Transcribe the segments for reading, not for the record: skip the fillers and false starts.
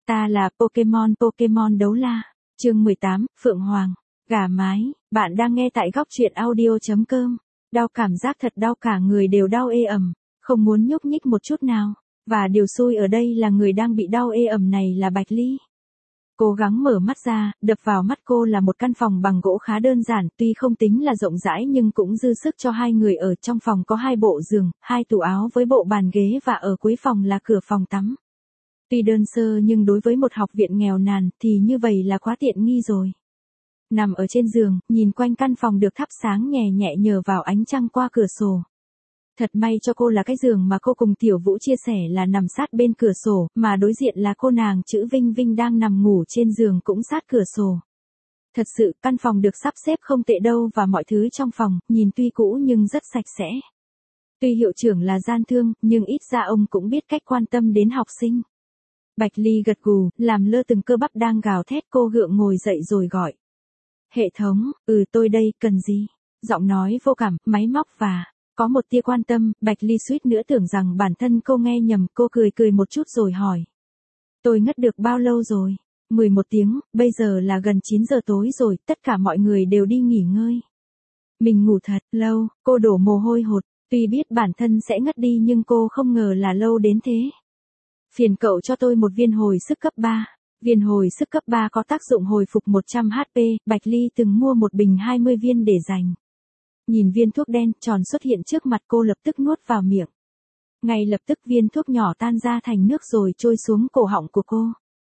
Ta là Pokemon đấu la. Chương 18, Phượng Hoàng, gà mái. Bạn đang nghe tại góc truyện audio.com. Đau, cảm giác thật đau, cả người đều đau ê ẩm, không muốn nhúc nhích một chút nào. Và điều xui ở đây là người đang bị đau ê ẩm này là Bạch Ly. Cố gắng mở mắt ra, đập vào mắt cô là một căn phòng bằng gỗ khá đơn giản, tuy không tính là rộng rãi nhưng cũng dư sức cho hai người ở. Trong phòng có 2 bộ giường, 2 tủ áo với bộ bàn ghế và ở cuối phòng là cửa phòng tắm. Tuy đơn sơ nhưng đối với một học viện nghèo nàn thì như vậy là quá tiện nghi rồi. Nằm ở trên giường, nhìn quanh căn phòng được thắp sáng nhẹ nhẹ nhờ vào ánh trăng qua cửa sổ. Thật may cho cô là cái giường mà cô cùng Tiểu Vũ chia sẻ là nằm sát bên cửa sổ, mà đối diện là cô nàng chữ Vinh Vinh đang nằm ngủ trên giường cũng sát cửa sổ. Thật sự, căn phòng được sắp xếp không tệ đâu và mọi thứ trong phòng, nhìn tuy cũ nhưng rất sạch sẽ. Tuy hiệu trưởng là gian thương, nhưng ít ra ông cũng biết cách quan tâm đến học sinh. Bạch Ly gật gù, làm lơ từng cơ bắp đang gào thét, cô gượng ngồi dậy rồi gọi. Hệ thống, tôi đây, cần gì? Giọng nói vô cảm, máy móc và có một tia quan tâm. Bạch Ly suýt nữa tưởng rằng bản thân cô nghe nhầm, cô cười một chút rồi hỏi. Tôi ngất được bao lâu rồi? 11 tiếng, bây giờ là gần 9 giờ tối rồi, tất cả mọi người đều đi nghỉ ngơi. Mình ngủ thật lâu, cô đổ mồ hôi hột, tuy biết bản thân sẽ ngất đi nhưng cô không ngờ là lâu đến thế. Phiền cậu cho tôi một viên hồi sức cấp 3. Viên hồi sức cấp 3 có tác dụng hồi phục 100 HP, Bạch Ly từng mua một bình 20 viên để dành. Nhìn viên thuốc đen tròn xuất hiện trước mặt cô lập tức nuốt vào miệng. Ngay lập tức viên thuốc nhỏ tan ra thành nước rồi trôi xuống cổ họng của cô.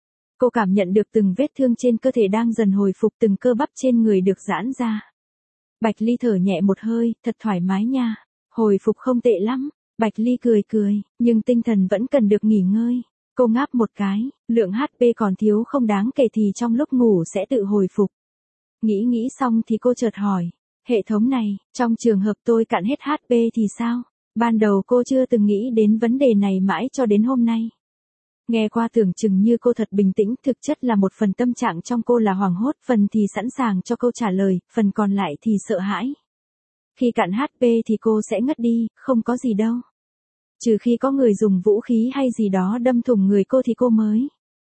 Cô cảm nhận được từng vết thương trên cơ thể đang dần hồi phục, từng cơ bắp trên người được giãn ra. Bạch Ly thở nhẹ một hơi, thật thoải mái nha, hồi phục không tệ lắm. Bạch Ly cười, nhưng tinh thần vẫn cần được nghỉ ngơi. Cô ngáp một cái, lượng HP còn thiếu không đáng kể thì trong lúc ngủ sẽ tự hồi phục. Nghĩ xong thì cô chợt hỏi, hệ thống này, trong trường hợp tôi cạn hết HP thì sao? Ban đầu cô chưa từng nghĩ đến vấn đề này mãi cho đến hôm nay. Nghe qua tưởng chừng như cô thật bình tĩnh, thực chất là một phần tâm trạng trong cô là hoảng hốt, phần thì sẵn sàng cho câu trả lời, phần còn lại thì sợ hãi. Khi cạn HP thì cô sẽ ngất đi, không có gì đâu. Trừ khi có người dùng vũ khí hay gì đó đâm thủng người cô thì cô mới.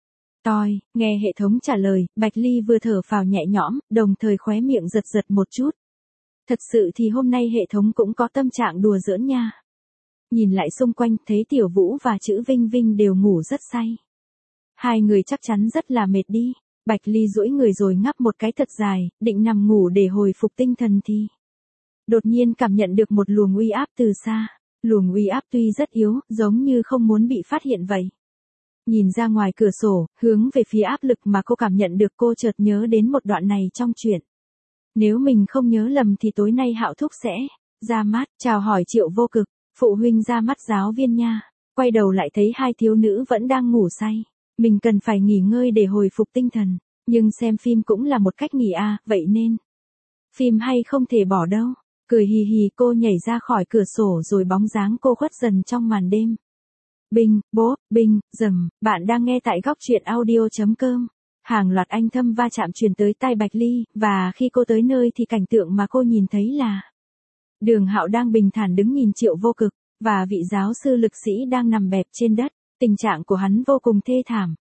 Nghe hệ thống trả lời, Bạch Ly vừa thở phào nhẹ nhõm, đồng thời khóe miệng giật một chút. Thật sự thì hôm nay hệ thống cũng có tâm trạng đùa giỡn nha. Nhìn lại xung quanh, thấy Tiểu Vũ và chữ Vinh Vinh đều ngủ rất say. Hai người chắc chắn rất là mệt đi. Bạch Ly duỗi người rồi ngáp một cái thật dài, định nằm ngủ để hồi phục tinh thần thì đột nhiên cảm nhận được một luồng uy áp từ xa. Luồng uy áp tuy rất yếu, giống như không muốn bị phát hiện vậy. Nhìn ra ngoài cửa sổ, hướng về phía áp lực mà cô cảm nhận được, cô chợt nhớ đến một đoạn này trong truyện. Nếu mình không nhớ lầm thì tối nay Hạo Thúc sẽ ra mắt, chào hỏi Triệu Vô Cực, phụ huynh ra mắt giáo viên nha. Quay đầu lại thấy hai thiếu nữ vẫn đang ngủ say. Mình cần phải nghỉ ngơi để hồi phục tinh thần, nhưng xem phim cũng là một cách nghỉ vậy nên phim hay không thể bỏ đâu. Cười hì hì cô nhảy ra khỏi cửa sổ rồi bóng dáng cô khuất dần trong màn đêm. Binh, bốp, binh, rầm, bạn đang nghe tại góc truyện audio.com. Hàng loạt anh thâm va chạm truyền tới tai Bạch Ly, và khi cô tới nơi thì cảnh tượng mà cô nhìn thấy là Đường Hạo đang bình thản đứng nhìn Triệu Vô Cực, và vị giáo sư lực sĩ đang nằm bẹp trên đất. Tình trạng của hắn vô cùng thê thảm.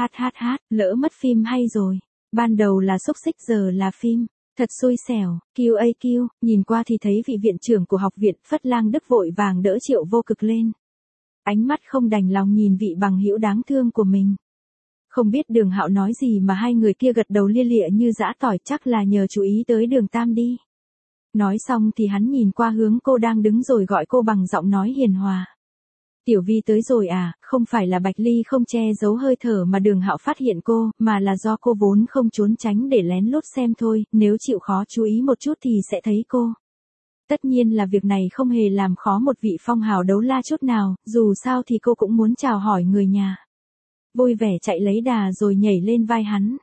Lỡ mất phim hay rồi. Ban đầu là xúc xích giờ là phim. Thật xui xẻo, QAQ, nhìn qua thì thấy vị viện trưởng của học viện Phất Lang Đức vội vàng đỡ Triệu Vô Cực lên. Ánh mắt không đành lòng nhìn vị bằng hữu đáng thương của mình. Không biết Đường Hạo nói gì mà hai người kia gật đầu lia lịa như giã tỏi, chắc là nhờ chú ý tới Đường Tam đi. Nói xong thì hắn nhìn qua hướng cô đang đứng rồi gọi cô bằng giọng nói hiền hòa. Tiểu Vi tới rồi à? Không phải là Bạch Ly không che giấu hơi thở mà Đường Hạo phát hiện cô, mà là do cô vốn không trốn tránh để lén lút xem thôi, nếu chịu khó chú ý một chút thì sẽ thấy cô. Tất nhiên là việc này không hề làm khó một vị phong hào đấu la chút nào, dù sao thì cô cũng muốn chào hỏi người nhà. Vui vẻ chạy lấy đà rồi nhảy lên vai hắn.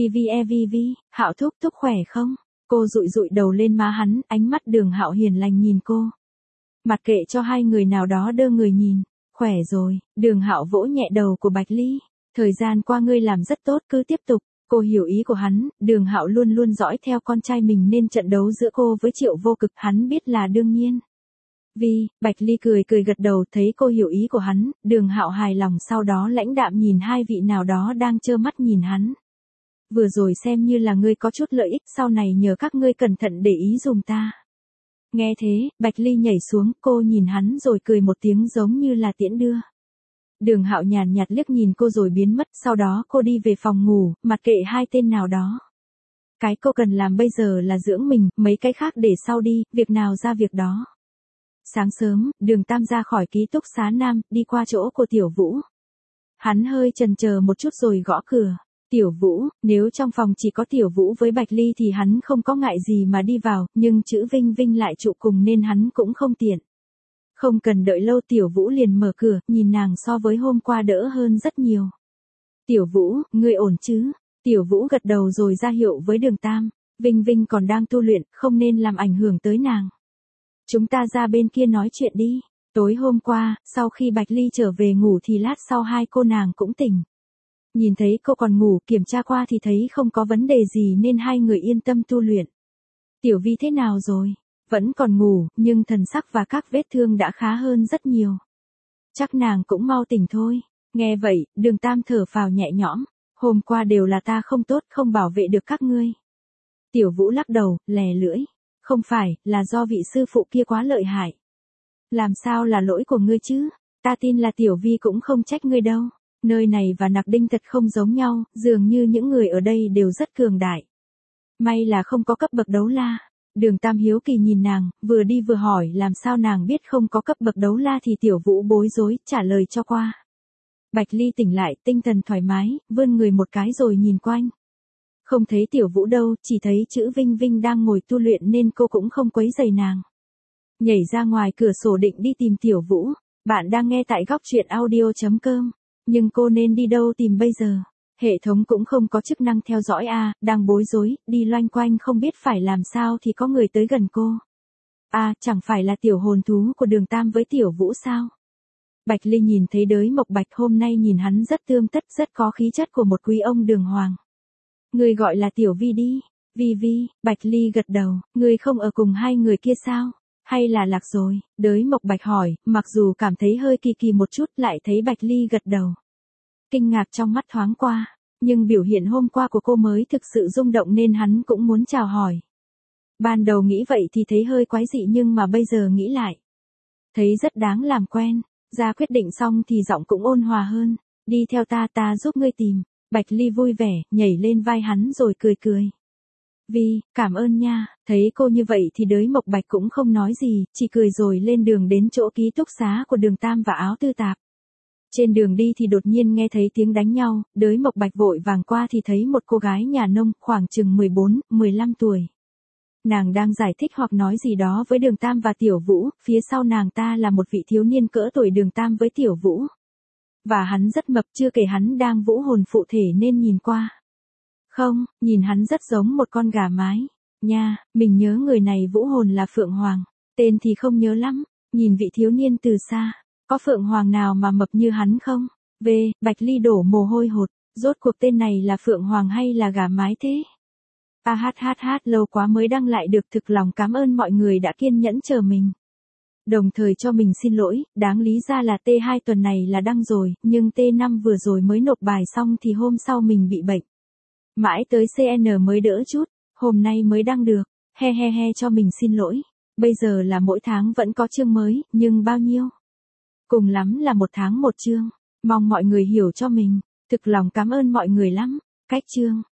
Vi, Hạo thúc khỏe không? Cô dụi đầu lên má hắn, ánh mắt Đường Hạo hiền lành nhìn cô. Mặc kệ cho hai người nào đó đơ người nhìn. Khỏe rồi, Đường Hạo vỗ nhẹ đầu của Bạch Ly. Thời gian qua ngươi làm rất tốt, cứ tiếp tục. Cô hiểu ý của hắn, Đường Hạo luôn dõi theo con trai mình nên trận đấu giữa cô với Triệu Vô Cực hắn biết là đương nhiên. Bạch Ly cười cười gật đầu, thấy cô hiểu ý của hắn, Đường Hạo hài lòng, sau đó lãnh đạm nhìn hai vị nào đó đang trơ mắt nhìn hắn. Vừa rồi xem như là ngươi có chút lợi ích, sau này nhờ các ngươi cẩn thận để ý dùm ta. Nghe thế, Bạch Ly nhảy xuống, cô nhìn hắn rồi cười một tiếng giống như là tiễn đưa. Đường Hạo nhàn nhạt liếc nhìn cô rồi biến mất, sau đó cô đi về phòng ngủ, mặc kệ hai tên nào đó. Cái cô cần làm bây giờ là dưỡng mình, mấy cái khác để sau đi, việc nào ra việc đó. Sáng sớm, Đường Tam ra khỏi ký túc xá Nam, đi qua chỗ của Tiểu Vũ. Hắn hơi chần chờ một chút rồi gõ cửa. Tiểu Vũ, nếu trong phòng chỉ có Tiểu Vũ với Bạch Ly thì hắn không có ngại gì mà đi vào, nhưng chữ Vinh Vinh lại trụ cùng nên hắn cũng không tiện. Không cần đợi lâu, Tiểu Vũ liền mở cửa, nhìn nàng so với hôm qua đỡ hơn rất nhiều. Tiểu Vũ, ngươi ổn chứ? Tiểu Vũ gật đầu rồi ra hiệu với Đường Tam, Vinh Vinh còn đang tu luyện, không nên làm ảnh hưởng tới nàng. Chúng ta ra bên kia nói chuyện đi. Tối hôm qua, sau khi Bạch Ly trở về ngủ thì lát sau hai cô nàng cũng tỉnh. Nhìn thấy cô còn ngủ, kiểm tra qua thì thấy không có vấn đề gì nên hai người yên tâm tu luyện. Tiểu Vi thế nào rồi? Vẫn còn ngủ, nhưng thần sắc và các vết thương đã khá hơn rất nhiều. Chắc nàng cũng mau tỉnh thôi. Nghe vậy, Đường Tam thở phào nhẹ nhõm. Hôm qua đều là ta không tốt, không bảo vệ được các ngươi. Tiểu Vũ lắc đầu, lè lưỡi. Không phải, là do vị sư phụ kia quá lợi hại. Làm sao là lỗi của ngươi chứ? Ta tin là Tiểu Vi cũng không trách ngươi đâu. Nơi này và Nặc Đinh thật không giống nhau, dường như những người ở đây đều rất cường đại. May là không có cấp bậc đấu la. Đường Tam hiếu kỳ nhìn nàng, vừa đi vừa hỏi làm sao nàng biết không có cấp bậc đấu la thì Tiểu Vũ bối rối, trả lời cho qua. Bạch Ly tỉnh lại, tinh thần thoải mái, vươn người một cái rồi nhìn quanh. Không thấy Tiểu Vũ đâu, chỉ thấy chữ Vinh Vinh đang ngồi tu luyện nên cô cũng không quấy rầy nàng. Nhảy ra ngoài cửa sổ định đi tìm Tiểu Vũ. Bạn đang nghe tại góc truyện audio.com. Nhưng cô nên đi đâu tìm bây giờ? Hệ thống cũng không có chức năng theo dõi đang bối rối, đi loanh quanh không biết phải làm sao thì có người tới gần cô. Chẳng phải là tiểu hồn thú của Đường Tam với Tiểu Vũ sao? Bạch Ly nhìn thấy Đới Mộc Bạch hôm nay nhìn hắn rất tươm tất, rất có khí chất của một quý ông đường hoàng. Người gọi là Tiểu Vi đi. Vi, Bạch Ly gật đầu, người không ở cùng hai người kia sao? Hay là lạc rồi? Đới Mộc Bạch hỏi, mặc dù cảm thấy hơi kỳ kỳ một chút, lại thấy Bạch Ly gật đầu. Kinh ngạc trong mắt thoáng qua, nhưng biểu hiện hôm qua của cô mới thực sự rung động nên hắn cũng muốn chào hỏi. Ban đầu nghĩ vậy thì thấy hơi quái dị nhưng mà bây giờ nghĩ lại, thấy rất đáng làm quen. Ra quyết định xong thì giọng cũng ôn hòa hơn. Đi theo ta giúp ngươi tìm. Bạch Ly vui vẻ, nhảy lên vai hắn rồi cười cười. Vi, cảm ơn nha. Thấy cô như vậy thì Đới Mộc Bạch cũng không nói gì, chỉ cười rồi lên đường đến chỗ ký túc xá của Đường Tam và Áo Tư Tạp. Trên đường đi thì đột nhiên nghe thấy tiếng đánh nhau, Đới Mộc Bạch vội vàng qua thì thấy một cô gái nhà nông khoảng chừng 14, 15 tuổi. Nàng đang giải thích hoặc nói gì đó với Đường Tam và Tiểu Vũ, phía sau nàng ta là một vị thiếu niên cỡ tuổi Đường Tam với Tiểu Vũ. Và hắn rất mập, chưa kể hắn đang vũ hồn phụ thể nên nhìn qua. Không, nhìn hắn rất giống một con gà mái. Nha, mình nhớ người này vũ hồn là Phượng Hoàng. Tên thì không nhớ lắm, nhìn vị thiếu niên từ xa. Có Phượng Hoàng nào mà mập như hắn không? Bạch Ly đổ mồ hôi hột. Rốt cuộc tên này là Phượng Hoàng hay là gà mái thế? Lâu quá mới đăng lại được, thực lòng cảm ơn mọi người đã kiên nhẫn chờ mình. Đồng thời cho mình xin lỗi, đáng lý ra là T2 tuần này là đăng rồi, nhưng T5 vừa rồi mới nộp bài xong thì hôm sau mình bị bệnh. Mãi tới CN mới đỡ chút, hôm nay mới đăng được, he cho mình xin lỗi. Bây giờ là mỗi tháng vẫn có chương mới, nhưng bao nhiêu? Cùng lắm là một tháng một chương, mong mọi người hiểu cho mình, thực lòng cảm ơn mọi người lắm. Cách chương.